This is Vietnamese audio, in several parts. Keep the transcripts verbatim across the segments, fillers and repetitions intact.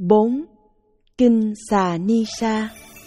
bốn. Kinh Xà Ni Sa.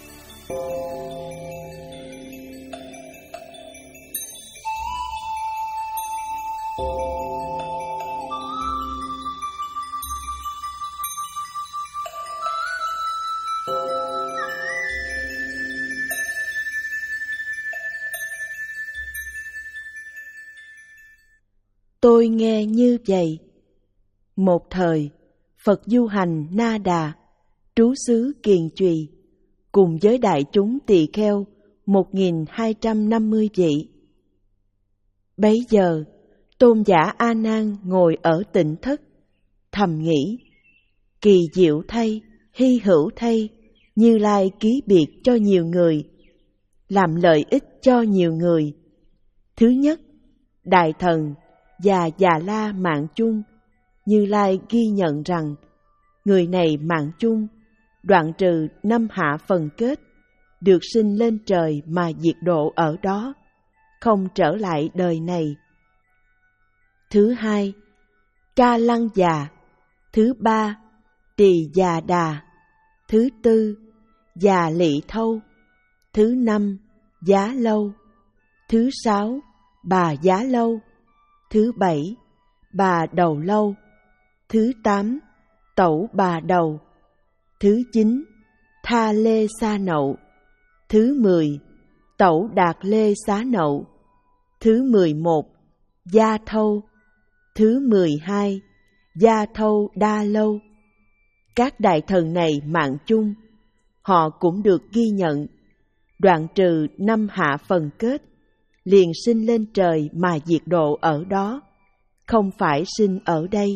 Tôi nghe như vậy. Một thời, Phật du hành Na Đà, trú xứ Kiền Chùy, cùng với đại chúng tỳ kheo một nghìn hai trăm năm mươi vị. Bấy giờ, tôn giả A Nan ngồi ở tịnh thất, thầm nghĩ: kỳ diệu thay, hy hữu thay, Như Lai ký biệt cho nhiều người, làm lợi ích cho nhiều người. Thứ nhất, Đại Thần và Già La mạng chung, Như Lai ghi nhận rằng người này mạng chung, đoạn trừ năm hạ phần kết, được sinh lên trời mà diệt độ ở đó, không trở lại đời này. Thứ hai, Ca Lăng Già. Thứ ba, Tỳ Già Đà. Thứ tư, Già Lị Thâu. Thứ năm, Giá Lâu. Thứ sáu, Bà Giá Lâu. Thứ bảy, Bà Đầu Lâu. Thứ tám, Tẩu Bà Đầu. Thứ chín, Tha Lê Sa Nậu. Thứ mười, Tẩu Đạt Lê Xá Nậu. Thứ mười một, Gia Thâu. Thứ mười hai, Gia Thâu Đa Lâu. Các đại thần này mạng chung, họ cũng được ghi nhận, đoạn trừ năm hạ phần kết, liền sinh lên trời mà diệt độ ở đó, không phải sinh ở đây.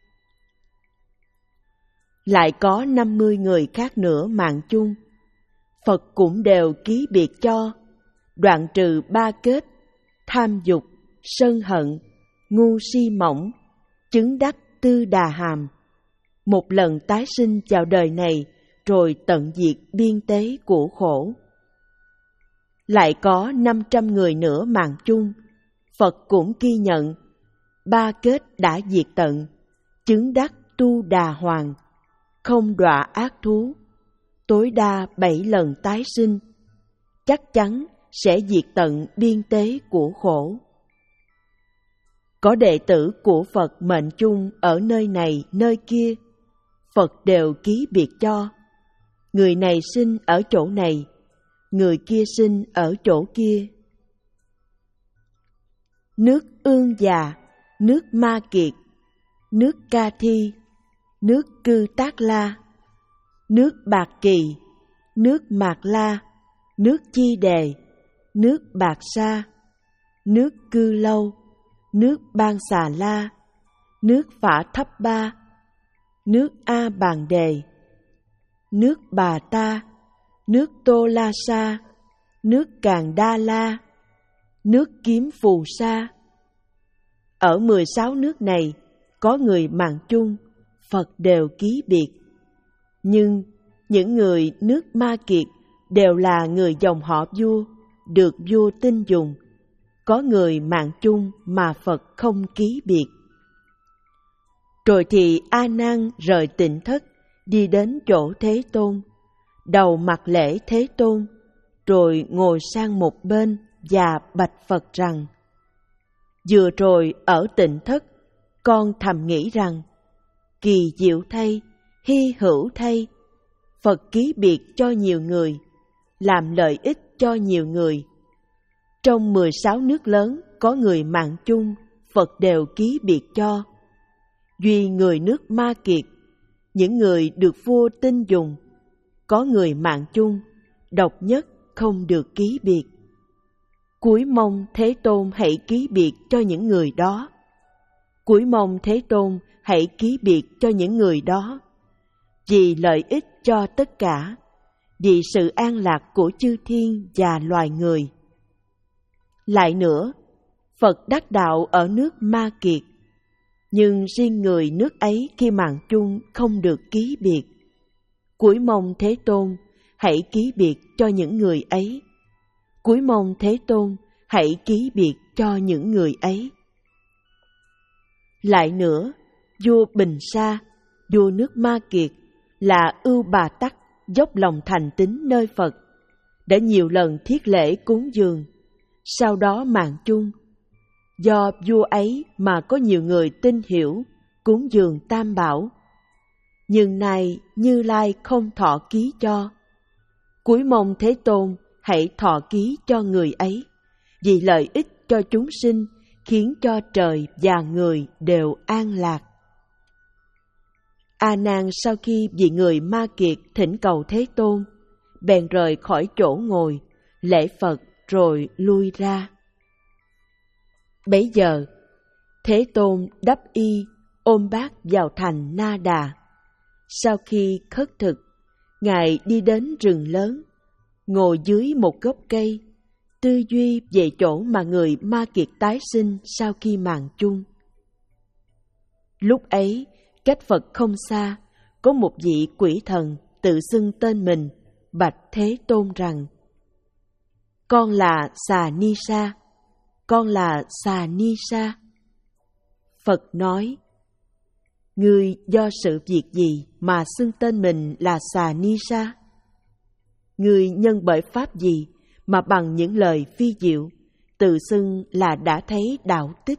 Lại có năm mươi người khác nữa mạng chung, Phật cũng đều ký biệt cho, đoạn trừ ba kết, tham dục, sân hận, ngu si mỏng, chứng đắc tư đà hàm, một lần tái sinh vào đời này, rồi tận diệt biên tế của khổ. Lại có năm trăm người nữa mạng chung, Phật cũng ghi nhận, ba kết đã diệt tận, chứng đắc tu đà hoàng, không đọa ác thú, tối đa bảy lần tái sinh, chắc chắn sẽ diệt tận biên tế của khổ. Có đệ tử của Phật mệnh chung ở nơi này nơi kia, Phật đều ký biệt cho, người này sinh ở chỗ này, người kia sinh ở chỗ kia. Nước Ương Già, nước Ma Kiệt, nước Ca Thi, nước Cư Tác La, nước Bạc Kỳ, nước Mạc La, nước Chi Đề, nước Bạc Sa, nước Cư Lâu, nước Ban Xà La, nước Phả Thấp Ba, nước A Bàn Đề, nước Bà Ta, nước Tô La Sa, nước Càn Đa La, nước Kiếm Phù Sa. Ở mười sáu nước này có người mạng chung, Phật đều ký biệt. Nhưng những người nước Ma Kiệt đều là người dòng họ vua, được vua tin dùng. Có người mạng chung mà Phật không ký biệt. Rồi thì A Nan rời tịnh thất, đi đến chỗ Thế Tôn, đầu mặt lễ Thế Tôn, rồi ngồi sang một bên và bạch Phật rằng: vừa rồi ở tịnh thất, con thầm nghĩ rằng, kỳ diệu thay, hy hữu thay, Phật ký biệt cho nhiều người, làm lợi ích cho nhiều người. Trong mười sáu nước lớn có người mạng chung, Phật đều ký biệt cho. Duy người nước Ma Kiệt, những người được vua tin dùng, có người mạng chung, độc nhất không được ký biệt. Cúi mong Thế Tôn hãy ký biệt cho những người đó. Cúi mong Thế Tôn hãy ký biệt cho những người đó, vì lợi ích cho tất cả, vì sự an lạc của chư thiên và loài người. Lại nữa, Phật đắc đạo ở nước Ma Kiệt, nhưng riêng người nước ấy khi mạng chung không được ký biệt. Cúi mong Thế Tôn hãy ký biệt cho những người ấy. Cúi mong Thế Tôn hãy ký biệt cho những người ấy. Lại nữa, vua Bình Sa, vua nước Ma Kiệt, là Ưu Bà Tắc dốc lòng thành tín nơi Phật, đã nhiều lần thiết lễ cúng dường, sau đó mạng chung. Do vua ấy mà có nhiều người tin hiểu cúng dường Tam Bảo. Nhưng nay Như Lai không thọ ký cho. Cúi mong Thế Tôn hãy thọ ký cho người ấy, vì lợi ích cho chúng sinh, khiến cho trời và người đều an lạc. A Nan sau khi vị người Ma Kiệt thỉnh cầu Thế Tôn, bèn rời khỏi chỗ ngồi, lễ Phật rồi lui ra. Bấy giờ, Thế Tôn đắp y, ôm bát vào thành Na Đà. Sau khi khất thực, Ngài đi đến rừng lớn, ngồi dưới một gốc cây, tư duy về chỗ mà người Ma Kiệt tái sinh sau khi mạng chung. Lúc ấy, cách Phật không xa, có một vị quỷ thần tự xưng tên mình, bạch Thế Tôn rằng: Con là Xà Ni Sa, con là Xà Ni Sa. Phật nói: Ngươi do sự việc gì mà xưng tên mình là Xà Ni Sa? Ngươi nhân bởi pháp gì mà bằng những lời phi diệu tự xưng là đã thấy đạo tích?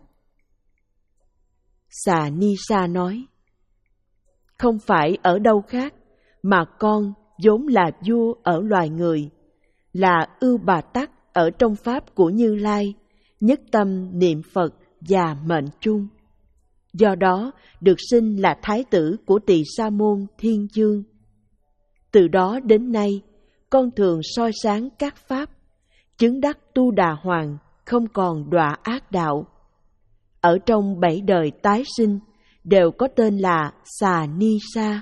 Xà Ni Sa nói: Không phải ở đâu khác, mà con vốn là vua ở loài người, là Ưu Bà Tắc ở trong pháp của Như Lai, nhất tâm niệm Phật và mệnh chung. Do đó được sinh là thái tử của Tỳ Sa Môn Thiên Dương. Từ đó đến nay, con thường soi sáng các pháp, chứng đắc Tu Đà Hoàng, không còn đọa ác đạo. Ở trong bảy đời tái sinh đều có tên là Xà Ni Sa.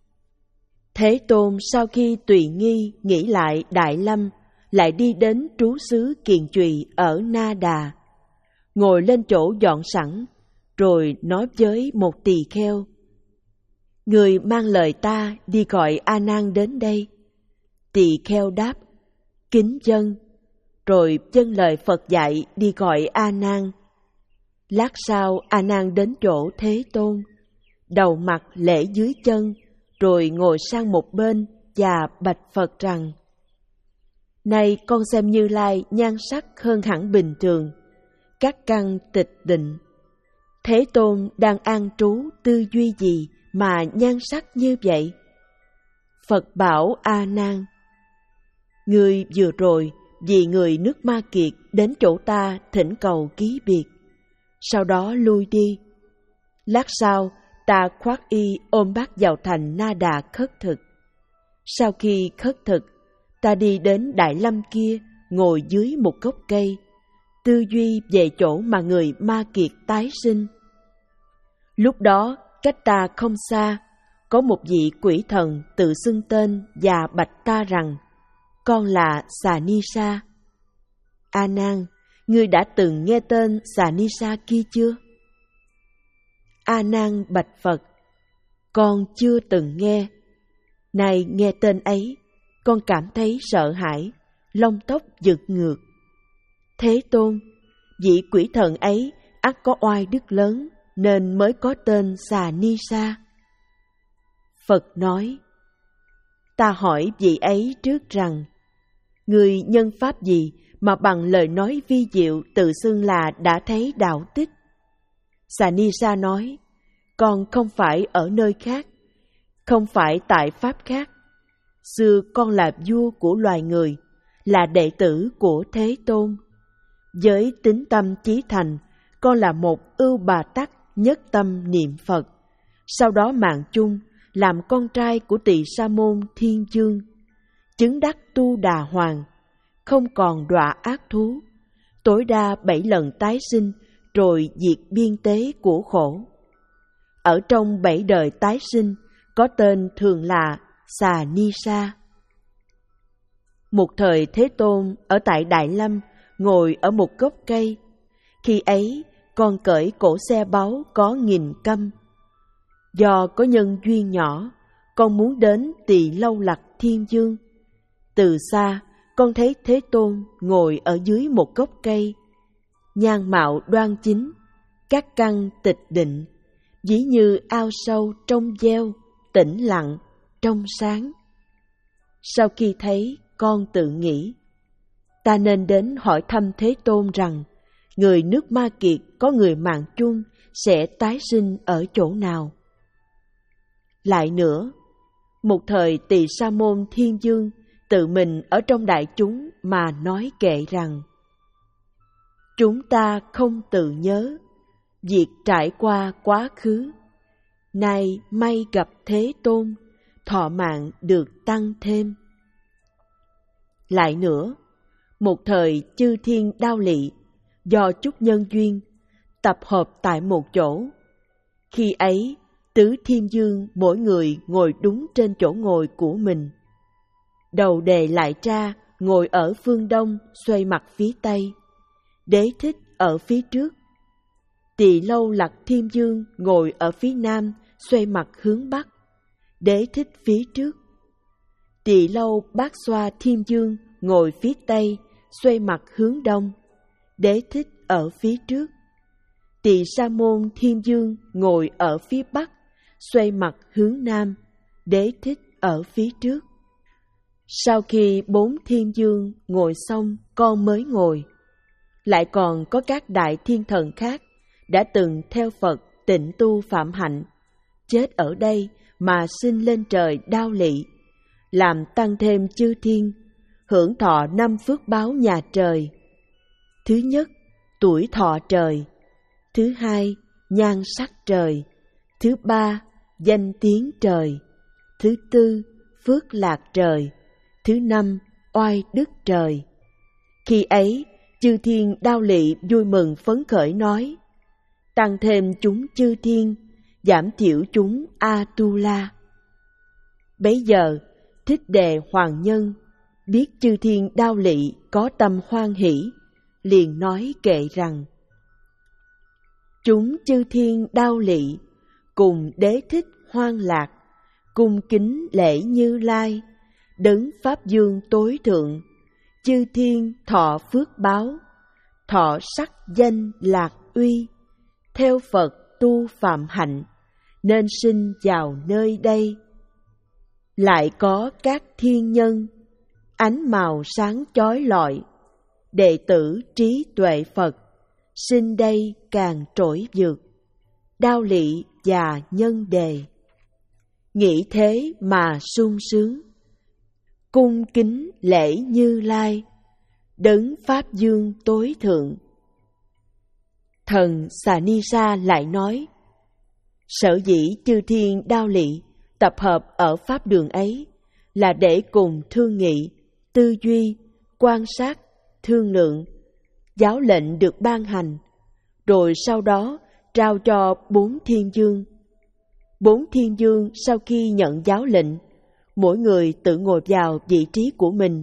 Thế Tôn sau khi tùy nghi nghĩ lại Đại Lâm, lại đi đến trú xứ Kiền Chùy ở Na Đà, ngồi lên chỗ dọn sẵn, rồi nói với một tỳ kheo: Người mang lời ta đi gọi A Nan đến đây. Tỳ kheo đáp: Kính dân. Rồi vâng lời Phật dạy đi gọi A Nan. Lát sau A Nan đến chỗ Thế Tôn, đầu mặt lễ dưới chân, rồi ngồi sang một bên và bạch Phật rằng: Này con xem Như Lai nhan sắc hơn hẳn bình thường, các căn tịch định. Thế Tôn đang an trú tư duy gì mà nhan sắc như vậy? Phật bảo A Nan: Ngươi vừa rồi vì người nước Ma Kiệt đến chỗ ta thỉnh cầu ký biệt, sau đó lui đi. Lát sau ta khoác y ôm bát vào thành Na Đà khất thực. Sau khi khất thực, ta đi đến Đại Lâm kia, ngồi dưới một gốc cây, tư duy về chỗ mà người Ma Kiệt tái sinh. Lúc đó, cách ta không xa, có một vị quỷ thần tự xưng tên và bạch ta rằng: Con là Xà Ni Sa. A Nan, ngươi đã từng nghe tên Xà Ni Sa kia chưa? A Nan bạch Phật: Con chưa từng nghe. Này nghe tên ấy, con cảm thấy sợ hãi, lông tóc dựng ngược. Thế Tôn, vị quỷ thần ấy ắt có oai đức lớn, nên mới có tên Xà Ni Sa. Phật nói: Ta hỏi vị ấy trước rằng: Người nhân pháp gì mà bằng lời nói vi diệu tự xưng là đã thấy đạo tích? Xà Ni Sa nói: Con không phải ở nơi khác, không phải tại pháp khác. Xưa con là vua của loài người, là đệ tử của Thế Tôn. Với tín tâm chí thành, con là một Ưu Bà Tắc nhất tâm niệm Phật, sau đó mạng chung làm con trai của Tỳ Sa Môn Thiên Dương, chứng đắc Tu Đà Hoàng, không còn đọa ác thú, tối đa bảy lần tái sinh rồi diệt biên tế của khổ. Ở trong bảy đời tái sinh, có tên thường là Xà Ni Sa. Một thời Thế Tôn ở tại Đại Lâm, ngồi ở một gốc cây. Khi ấy, con cởi cổ xe báu có nghìn câm. Do có nhân duyên nhỏ, con muốn đến Tỳ Lâu Lặc Thiên Dương. Từ xa, con thấy Thế Tôn ngồi ở dưới một gốc cây, nhan mạo đoan chính, các căn tịch định, ví như ao sâu trong gieo, tĩnh lặng, trong sáng. Sau khi thấy, con tự nghĩ, ta nên đến hỏi thăm Thế Tôn rằng, người nước Ma Kiệt có người mạng chung sẽ tái sinh ở chỗ nào. Lại nữa, một thời Tỳ Sa Môn Thiên Dương tự mình ở trong đại chúng mà nói kệ rằng, chúng ta không tự nhớ việc trải qua quá khứ, nay may gặp Thế Tôn, thọ mạng được tăng thêm. Lại nữa, một thời chư thiên đao lị do chút nhân duyên tập hợp tại một chỗ. Khi ấy, tứ thiên dương mỗi người ngồi đúng trên chỗ ngồi của mình. Đầu đề lại tra ngồi ở phương đông xoay mặt phía tây, Đế Thích ở phía trước. Tỳ Lâu Lặc Thiên Dương ngồi ở phía nam xoay mặt hướng bắc, Đế Thích phía trước. Tỳ Lâu Bát Xoa Thiên Dương ngồi phía tây xoay mặt hướng đông, Đế Thích ở phía trước. Tỳ Sa Môn Thiên Dương ngồi ở phía bắc xoay mặt hướng nam, Đế Thích ở phía trước. Sau khi bốn thiên dương ngồi xong, con mới ngồi. Lại còn có các đại thiên thần khác đã từng theo Phật tịnh tu phạm hạnh, chết ở đây mà sinh lên trời đao lị, làm tăng thêm chư thiên, hưởng thọ năm phước báo nhà trời. Thứ nhất, tuổi thọ trời. Thứ hai, nhan sắc trời. Thứ ba, danh tiếng trời. Thứ tư, phước lạc trời. Thứ năm, oai đức trời. Khi ấy, chư thiên đao lị vui mừng phấn khởi nói, tăng thêm chúng chư thiên, giảm thiểu chúng A-tu-la. Bấy giờ, Thích Đề Hoàng Nhân biết chư thiên đao lị có tâm hoan hỷ, liền nói kệ rằng, chúng chư thiên đao lị cùng Đế Thích hoan lạc, cung kính lễ Như Lai, đấng Pháp Dương tối thượng, chư thiên thọ phước báo, thọ sắc danh lạc uy, theo Phật tu phạm hạnh, nên sinh vào nơi đây. Lại có các thiên nhân, ánh màu sáng chói lọi, đệ tử trí tuệ Phật, sinh đây càng trỗi vượt, đao lị và nhân đề. Nghĩ thế mà sung sướng, cung kính lễ Như Lai, đấng Pháp Dương tối thượng. Thần Xà Ni Sa lại nói, sở dĩ chư thiên đao lị tập hợp ở pháp đường ấy là để cùng thương nghị, tư duy, quan sát, thương lượng, giáo lệnh được ban hành, rồi sau đó trao cho bốn thiên dương. Bốn thiên dương sau khi nhận giáo lệnh, mỗi người tự ngồi vào vị trí của mình.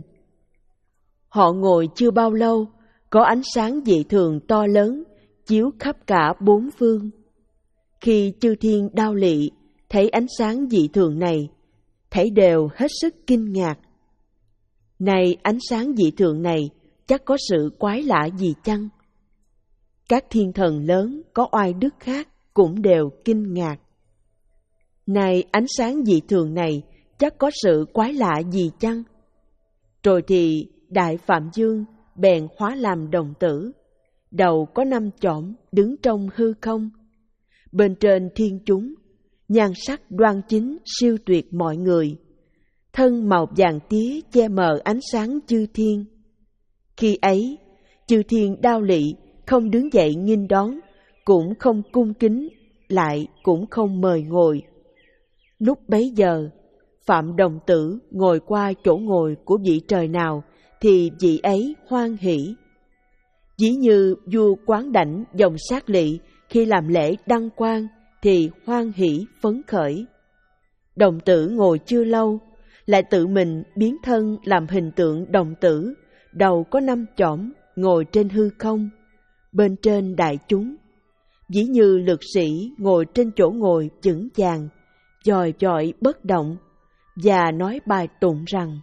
Họ ngồi chưa bao lâu, có ánh sáng dị thường to lớn chiếu khắp cả bốn phương. Khi chư thiên đao lị thấy ánh sáng dị thường này, thảy đều hết sức kinh ngạc. Này, ánh sáng dị thường này chắc có sự quái lạ gì chăng? Các thiên thần lớn có oai đức khác cũng đều kinh ngạc. Này, ánh sáng dị thường này chắc có sự quái lạ gì chăng? Rồi thì Đại Phạm Dương bèn hóa làm đồng tử, đầu có năm chỏm đứng trong hư không. Bên trên thiên chúng, nhan sắc đoan chính siêu tuyệt mọi người, thân màu vàng tía che mờ ánh sáng chư thiên. Khi ấy, chư thiên đao lị không đứng dậy nghênh đón, cũng không cung kính, lại cũng không mời ngồi. Lúc bấy giờ, Phạm Đồng Tử ngồi qua chỗ ngồi của vị trời nào thì vị ấy hoan hỷ. Ví như vua Quán Đảnh dòng Sát Lị khi làm lễ đăng quang thì hoan hỷ phấn khởi. Đồng Tử ngồi chưa lâu, lại tự mình biến thân làm hình tượng đồng tử, đầu có năm chỏm, ngồi trên hư không, bên trên đại chúng. Ví như lực sĩ ngồi trên chỗ ngồi vững vàng, dòi dọi bất động, và nói bài tụng rằng: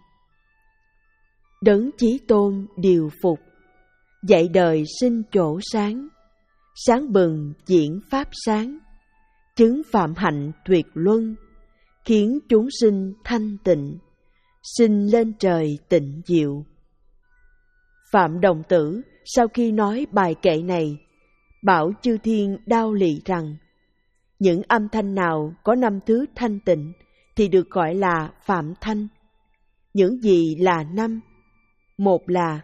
Đấng Chí Tôn điều phục, dạy đời sinh chỗ sáng, sáng bừng diễn pháp sáng, chứng phạm hạnh tuyệt luân, khiến chúng sinh thanh tịnh, sinh lên trời tịnh diệu. Phạm Đồng Tử sau khi nói bài kệ này, bảo chư thiên đao lỵ rằng, những âm thanh nào có năm thứ thanh tịnh thì được gọi là phạm thanh. Những gì là năm? Một là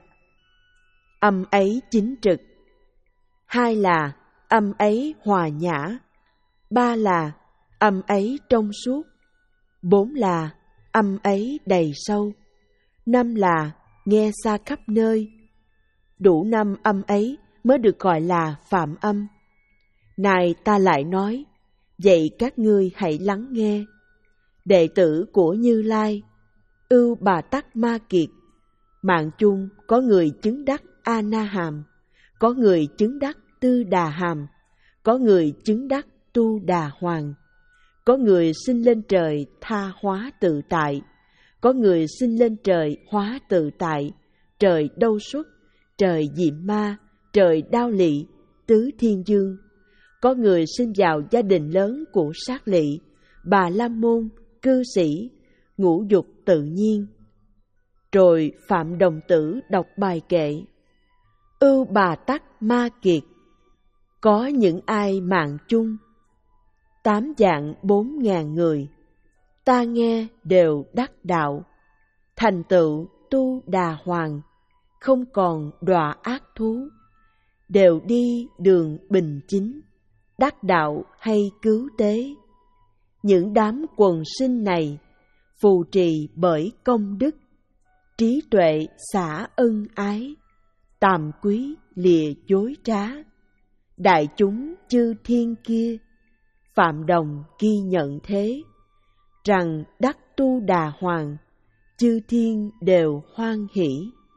âm ấy chính trực, hai là âm ấy hòa nhã, ba là âm ấy trong suốt, bốn là âm ấy đầy sâu, năm là nghe xa khắp nơi. Đủ năm âm ấy mới được gọi là phạm âm. Này ta lại nói, vậy các ngươi hãy lắng nghe. Đệ tử của Như Lai, Ưu Bà Tắc Ma Kiệt, mạng chung có người chứng đắc A Na Hàm, có người chứng đắc Tư Đà Hàm, có người chứng đắc Tu Đà Hoàng, có người sinh lên trời tha hóa tự tại, có người sinh lên trời hóa tự tại, trời Đâu Xuất, trời Diệm Ma, trời Đao Lỵ, tứ thiên dương. Có người sinh vào gia đình lớn của Sát Lỵ, Bà La Môn, cư sĩ, ngũ dục tự nhiên. Rồi Phạm Đồng Tử đọc bài kệ: Ưu Bà Tắc Ma Kiệt, có những ai mạng chung, tám vạn bốn ngàn người, ta nghe đều đắc đạo, thành tựu Tu Đà Hoàng, không còn đọa ác thú, đều đi đường bình chính, đắc đạo hay cứu tế. Những đám quần sinh này phù trì bởi công đức, trí tuệ xả ân ái, tàm quý lìa dối trá. Đại chúng chư thiên kia, Phạm Đồng ghi nhận thế, rằng đắc Tu Đà Hoàng, chư thiên đều hoan hỷ.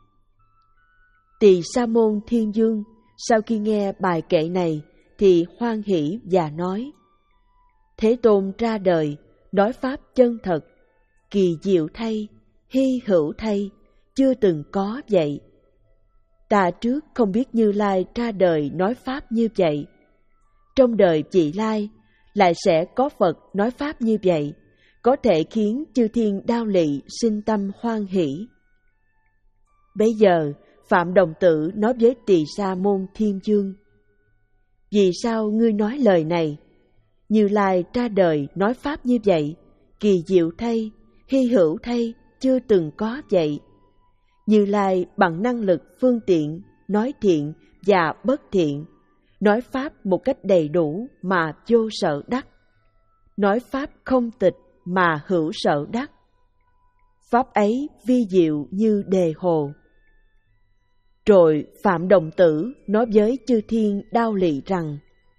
Tỳ Sa Môn Thiên Dương sau khi nghe bài kệ này thì hoan hỷ và nói: Thế Tôn ra đời, nói pháp chân thật, kỳ diệu thay, hy hữu thay, chưa từng có vậy. Ta trước không biết Như Lai ra đời nói pháp như vậy. Trong đời vị lai lại sẽ có Phật nói pháp như vậy, có thể khiến chư thiên đao lỵ sinh tâm hoan hỷ. Bây giờ Phạm Đồng Tử nói với Tỳ Sa Môn Thiên Dương: Vì sao ngươi nói lời này? Như Lai ra đời nói pháp như vậy, kỳ diệu thay, hy hữu thay, chưa từng có vậy. Như Lai bằng năng lực phương tiện, nói thiện và bất thiện, nói pháp một cách đầy đủ mà vô sợ đắc, nói pháp không tịch mà hữu sợ đắc. Pháp ấy vi diệu như đề hồ. Rồi Phạm Đồng Tử nói với chư thiên đao lỵ rằng: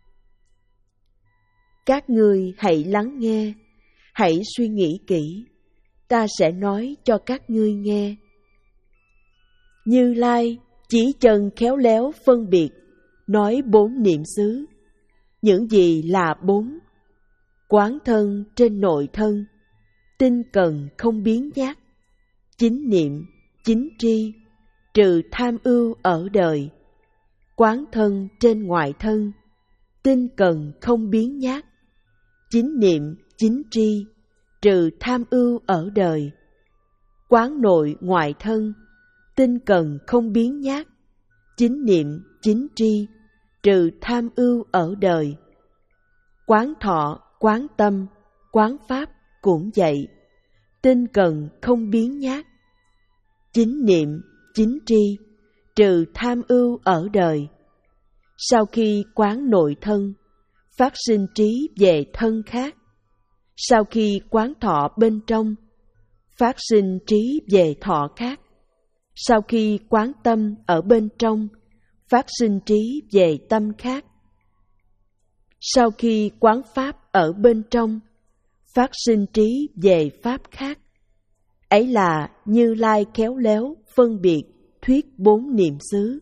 Các ngươi hãy lắng nghe, hãy suy nghĩ kỹ, ta sẽ nói cho các ngươi nghe. Như Lai chỉ chân khéo léo phân biệt, nói bốn niệm xứ. Những gì là bốn? Quán thân trên nội thân, tinh cần không biến nhát, chính niệm, chính tri, trừ tham ưu ở đời. Quán thân trên ngoại thân, tinh cần không biến nhát, chính niệm, chính tri, trừ tham ưu ở đời. Quán nội ngoại thân, tinh cần không biến nhát, chính niệm, chính tri, trừ tham ưu ở đời. Quán thọ, quán tâm, quán pháp cũng vậy, tinh cần không biến nhát, chính niệm, chính tri, trừ tham ưu ở đời. Sau khi quán nội thân, phát sinh trí về thân khác. Sau khi quán thọ bên trong, phát sinh trí về thọ khác. Sau khi quán tâm ở bên trong, phát sinh trí về tâm khác. Sau khi quán pháp ở bên trong, phát sinh trí về pháp khác. Ấy là Như Lai khéo léo phân biệt thuyết bốn niệm xứ.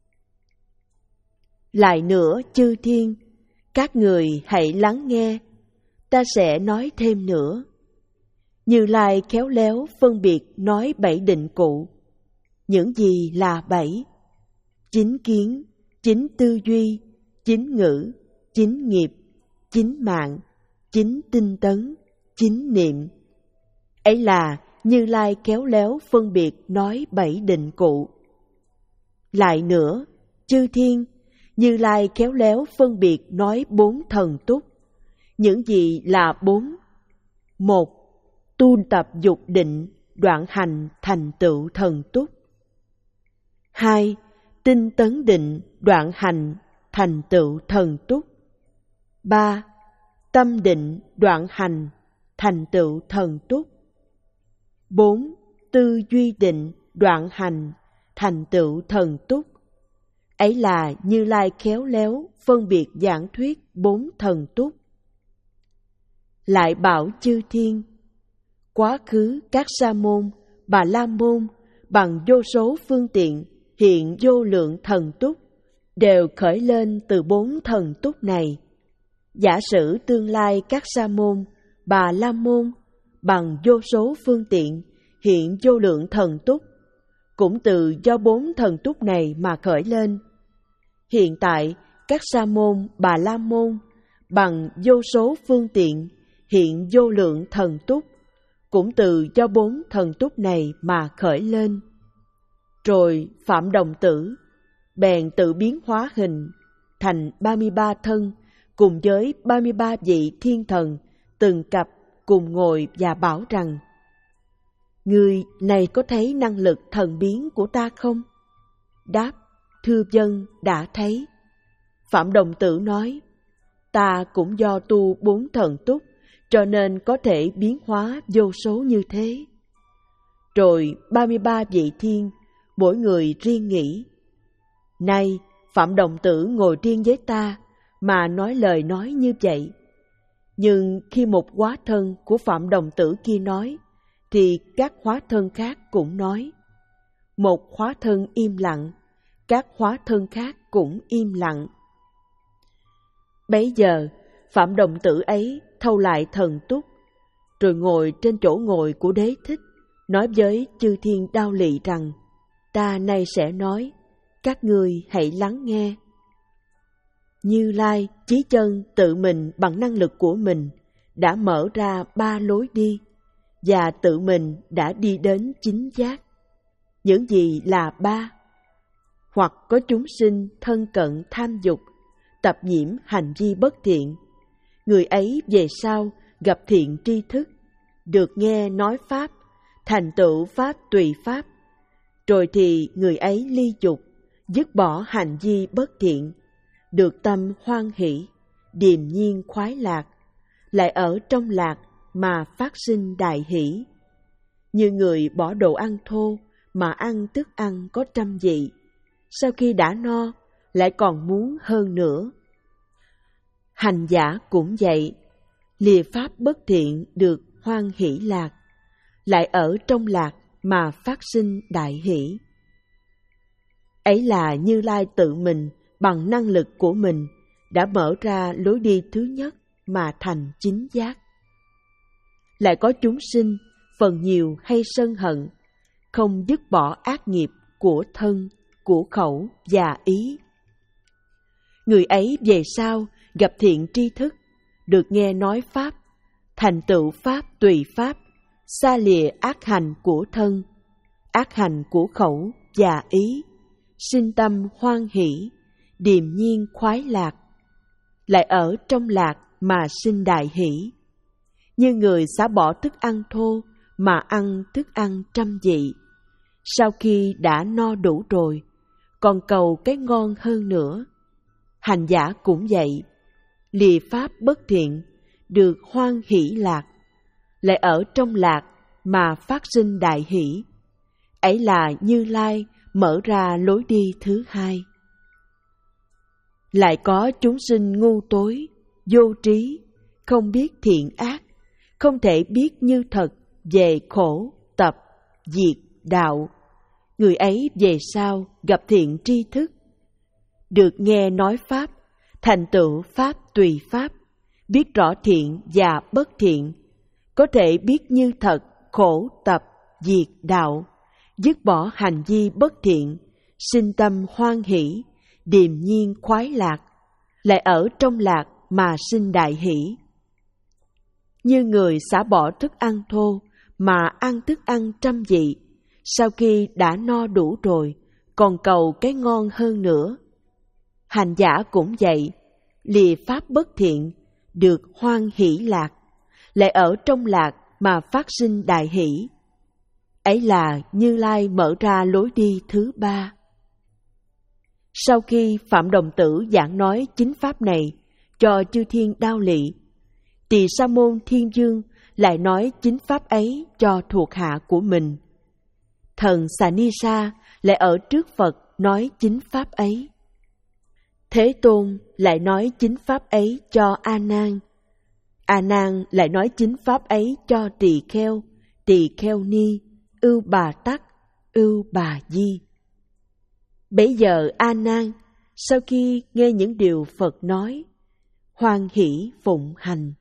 Lại nữa chư thiên, các người hãy lắng nghe, ta sẽ nói thêm nữa. Như Lai khéo léo phân biệt nói bảy định cụ. Những gì là bảy? Chính kiến, chính tư duy, chính ngữ, chính nghiệp, chính mạng, chính tinh tấn, chính niệm. Ấy là Như Lai khéo léo phân biệt nói bảy định cụ. Lại nữa, chư thiên, Như Lai khéo léo phân biệt nói bốn thần túc. Những gì là bốn? Một, tu tập dục định, đoạn hành thành tựu thần túc. Hai, tinh tấn định, đoạn hành thành tựu thần túc. Ba, tâm định, đoạn hành thành tựu thần túc. Bốn, tư duy định, đoạn hành thành tựu thần túc. Ấy là Như Lai khéo léo phân biệt giảng thuyết bốn thần túc. Lại bảo chư thiên, quá khứ các sa môn, bà la môn bằng vô số phương tiện hiện vô lượng thần túc đều khởi lên từ bốn thần túc này. Giả sử tương lai các sa môn, bà la môn bằng vô số phương tiện hiện vô lượng thần túc cũng từ do bốn thần túc này mà khởi lên. Hiện tại các sa môn, bà la môn bằng vô số phương tiện hiện vô lượng thần túc cũng từ do bốn thần túc này mà khởi lên. Rồi Phạm Đồng Tử bèn tự biến hóa hình thành ba mươi ba thân cùng với ba mươi ba vị thiên thần từng cặp cùng ngồi và bảo rằng: Người này có thấy năng lực thần biến của ta không? Đáp: Thưa vâng, đã thấy. Phạm Đồng Tử nói: Ta cũng do tu bốn thần túc cho nên có thể biến hóa vô số như thế. Rồi ba mươi ba vị thiên, mỗi người riêng nghĩ: Nay Phạm Đồng Tử ngồi riêng với ta mà nói lời nói như vậy. Nhưng khi một hóa thân của Phạm Đồng Tử kia nói, thì các hóa thân khác cũng nói. Một hóa thân im lặng, các hóa thân khác cũng im lặng. Bấy giờ, Phạm Đồng Tử ấy thâu lại thần túc, rồi ngồi trên chỗ ngồi của Đế Thích, nói với chư thiên Đao Lị rằng: Ta nay sẽ nói, các ngươi hãy lắng nghe. Như Lai chí chân tự mình bằng năng lực của mình đã mở ra ba lối đi, và tự mình đã đi đến chính giác. Những gì là ba? Hoặc có chúng sinh thân cận tham dục, tập nhiễm hành vi bất thiện. Người ấy về sau gặp thiện tri thức, được nghe nói Pháp, thành tựu Pháp tùy Pháp. Rồi thì người ấy ly dục, dứt bỏ hành vi bất thiện, được tâm hoan hỷ, điềm nhiên khoái lạc, lại ở trong lạc mà phát sinh đại hỷ. Như người bỏ đồ ăn thô mà ăn thức ăn có trăm vị, sau khi đã no lại còn muốn hơn nữa. Hành giả cũng vậy, lìa pháp bất thiện được hoan hỷ lạc, lại ở trong lạc mà phát sinh đại hỷ. Ấy là Như Lai tự mình bằng năng lực của mình đã mở ra lối đi thứ nhất mà thành chính giác. Lại có chúng sinh phần nhiều hay sân hận, không dứt bỏ ác nghiệp của thân, của khẩu và ý. Người ấy về sau gặp thiện tri thức, được nghe nói Pháp, thành tựu Pháp tùy Pháp, xa lìa ác hành của thân, ác hành của khẩu và ý, sinh tâm hoan hỷ, điềm nhiên khoái lạc, lại ở trong lạc mà sinh đại hỷ. Như người xả bỏ thức ăn thô mà ăn thức ăn trăm vị, sau khi đã no đủ rồi, còn cầu cái ngon hơn nữa. Hành giả cũng vậy, lìa pháp bất thiện, được hoan hỷ lạc, lại ở trong lạc mà phát sinh đại hỷ. Ấy là Như Lai mở ra lối đi thứ hai. Lại có chúng sinh ngu tối, vô trí, không biết thiện ác, không thể biết như thật về khổ, tập, diệt, đạo. Người ấy về sau gặp thiện tri thức, được nghe nói Pháp, thành tựu Pháp tùy Pháp, biết rõ thiện và bất thiện, có thể biết như thật khổ, tập, diệt, đạo, dứt bỏ hành vi bất thiện, sinh tâm hoan hỷ, điềm nhiên khoái lạc, lại ở trong lạc mà sinh đại hỷ. như người xả bỏ thức ăn thô mà ăn thức ăn trăm vị, sau khi đã no đủ rồi, còn cầu cái ngon hơn nữa. Hành giả cũng vậy, lìa pháp bất thiện, được hoan hỷ lạc, lại ở trong lạc mà phát sinh đại hỷ. Ấy là Như Lai mở ra lối đi thứ ba. Sau khi Phạm Đồng Tử giảng nói chính pháp này cho chư thiên đao lị, Tỳ Sa Môn Thiên Dương lại nói chính pháp ấy cho thuộc hạ của mình. Thần Xà Ni Sa lại ở trước Phật nói chính pháp ấy. Thế Tôn lại nói chính pháp ấy cho A Nan. A Nan lại nói chính pháp ấy cho Tỳ Kheo, Tỳ Kheo Ni, Ưu Bà Tắc, Ưu Bà Di. Bấy giờ A Nan sau khi nghe những điều Phật nói, hoan hỷ phụng hành.